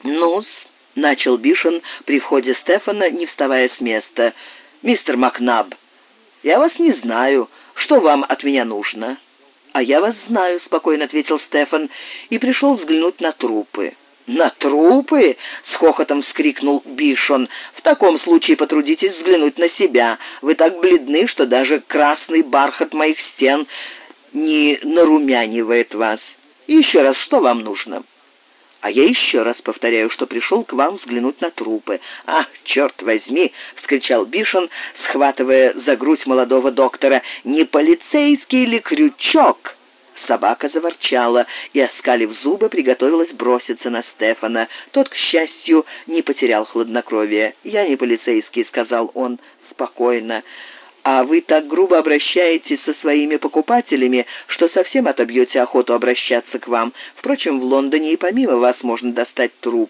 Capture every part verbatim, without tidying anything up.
«Ну-с», — начал Бишен при входе Стефана, не вставая с места. «Мистер Макнаб, я вас не знаю. Что вам от меня нужно?» «А я вас знаю», — спокойно ответил Стефан, и пришел взглянуть на трупы. «На трупы?» — с хохотом вскрикнул Бишон. «В таком случае потрудитесь взглянуть на себя. Вы так бледны, что даже красный бархат моих стен не нарумянивает вас. Еще раз, что вам нужно?» «А я еще раз повторяю, что пришел к вам взглянуть на трупы». «Ах, черт возьми!» — вскричал Бишон, схватывая за грудь молодого доктора. «Не полицейский ли крючок?» Собака заворчала и, оскалив зубы, приготовилась броситься на Стефана. Тот, к счастью, не потерял хладнокровия. «Я не полицейский», — сказал он спокойно. «А вы так грубо обращаетесь со своими покупателями, что совсем отобьете охоту обращаться к вам. Впрочем, в Лондоне и помимо вас можно достать труп».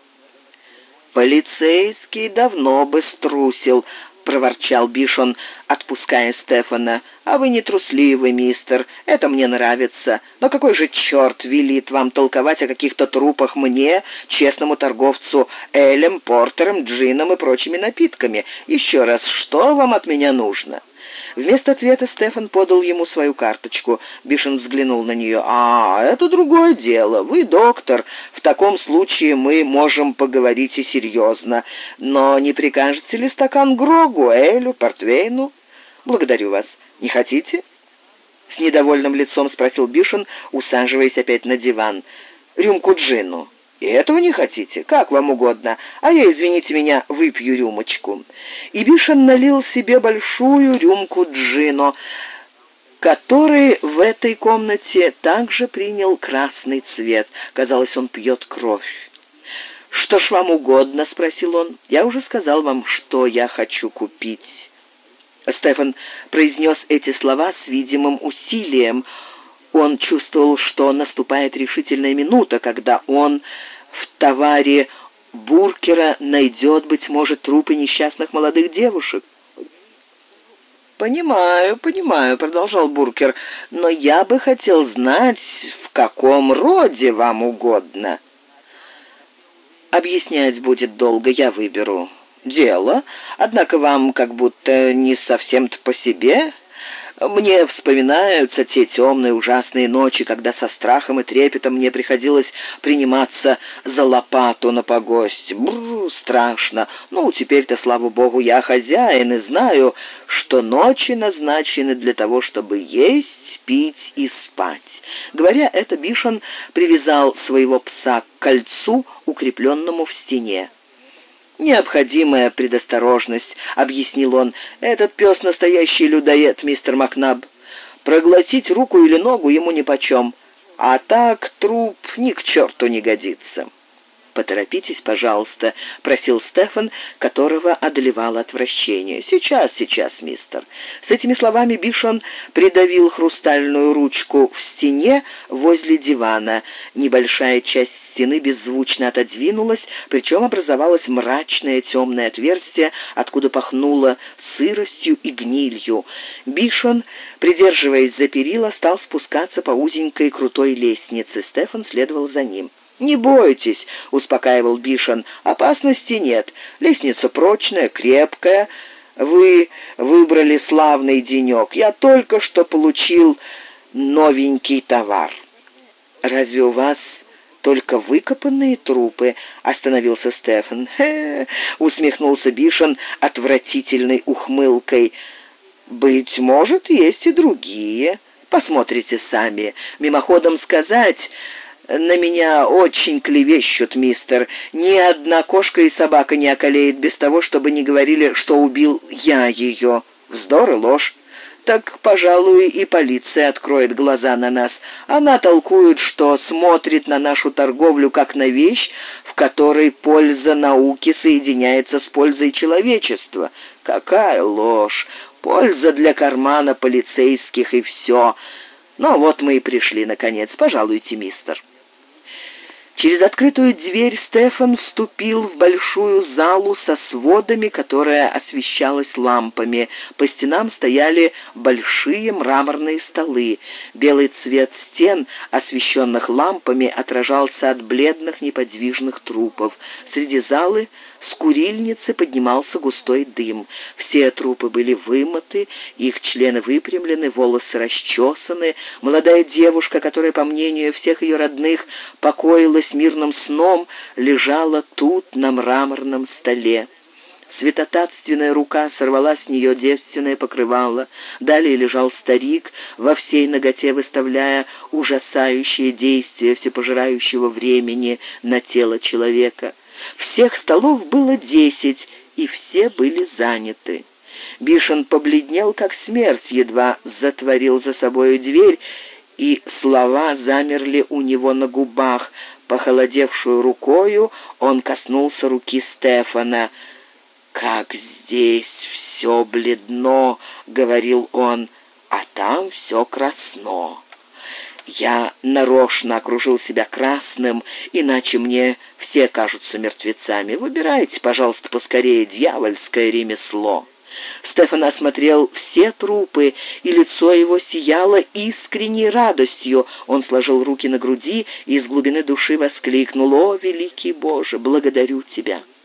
«Полицейский давно бы струсил», — проворчал Бишон, отпуская Стефана. «А вы не трусливый, мистер, это мне нравится. Но какой же черт велит вам толковать о каких-то трупах мне, честному торговцу элем, портером, джином и прочими напитками? Еще раз, что вам от меня нужно?» Вместо ответа Стефан подал ему свою карточку. Бишон взглянул на нее. «А, это другое дело. Вы доктор. В таком случае мы можем поговорить и серьезно. Но не прикажете ли стакан грогу, элю, портвейну?» «Благодарю вас. Не хотите?» С недовольным лицом спросил Бишон, усаживаясь опять на диван. «Рюмку джину». «И этого не хотите? Как вам угодно. А я, извините меня, выпью рюмочку». И Бишон налил себе большую рюмку джино, который в этой комнате также принял красный цвет. Казалось, он пьет кровь. «Что ж вам угодно?» — спросил он. «Я уже сказал вам, что я хочу купить». Стефан произнес эти слова с видимым усилием. Он чувствовал, что наступает решительная минута, когда он в товаре Буркера найдет, быть может, трупы несчастных молодых девушек. «Понимаю, понимаю», — продолжал Буркер, — «но я бы хотел знать, в каком роде вам угодно». «Объяснять будет долго, я выберу». «Дело, однако вам как будто не совсем-то по себе». Мне вспоминаются те темные ужасные ночи, когда со страхом и трепетом мне приходилось приниматься за лопату на погость. Бррр, страшно. Ну, теперь-то, слава богу, я хозяин и знаю, что ночи назначены для того, чтобы есть, пить и спать. Говоря это, Бишон привязал своего пса к кольцу, укрепленному в стене. «Необходимая предосторожность», — объяснил он. «Этот пес настоящий людоед, мистер Макнаб. Проглотить руку или ногу ему нипочем, а так труп ни к черту не годится». «Поторопитесь, пожалуйста», — просил Стефан, которого одолевало отвращение. «Сейчас, сейчас, мистер». С этими словами Бишон придавил хрустальную ручку в стене возле дивана. Небольшая часть стены беззвучно отодвинулась, причем образовалось мрачное темное отверстие, откуда пахнуло сыростью и гнилью. Бишон, придерживаясь за перила, стал спускаться по узенькой крутой лестнице. Стефан следовал за ним. «Не бойтесь», — успокаивал Бишон, — «опасности нет. Лестница прочная, крепкая. Вы выбрали славный денек. Я только что получил новенький товар». «Разве у вас только выкопанные трупы?» — остановился Стефан. «Хе-хе», — усмехнулся Бишон отвратительной ухмылкой. «Быть может, есть и другие. Посмотрите сами. Мимоходом сказать... На меня очень клевещут, мистер. Ни одна кошка и собака не околеет без того, чтобы не говорили, что убил я ее. Вздор и ложь. Так, пожалуй, и полиция откроет глаза на нас. Она толкует, что смотрит на нашу торговлю как на вещь, в которой польза науки соединяется с пользой человечества. Какая ложь! Польза для кармана полицейских и все. Ну вот мы и пришли, наконец. Пожалуйте, мистер». Через открытую дверь Стефан вступил в большую залу со сводами, которая освещалась лампами. По стенам стояли большие мраморные столы. Белый цвет стен, освещенных лампами, отражался от бледных неподвижных трупов. Среди залы с курильницы поднимался густой дым. Все трупы были вымыты, их члены выпрямлены, волосы расчесаны. Молодая девушка, которая, по мнению всех ее родных, покоилась мирным сном, лежала тут, на мраморном столе. Святотатственная рука сорвала с нее девственное покрывало. Далее лежал старик, во всей наготе выставляя ужасающие действия всепожирающего времени на тело человека. Всех столов было десять, и все были заняты. Бишен побледнел, как смерть, едва затворил за собою дверь, и слова замерли у него на губах. Похолодевшую рукою он коснулся руки Стефана. «Как здесь все бледно», — говорил он, — «а там все красно. Я нарочно окружил себя красным, иначе мне все кажутся мертвецами. Выбирайте, пожалуйста, поскорее дьявольское ремесло». Стефан осмотрел все трупы, и лицо его сияло искренней радостью. Он сложил руки на груди и из глубины души воскликнул: «О, великий Боже, благодарю Тебя!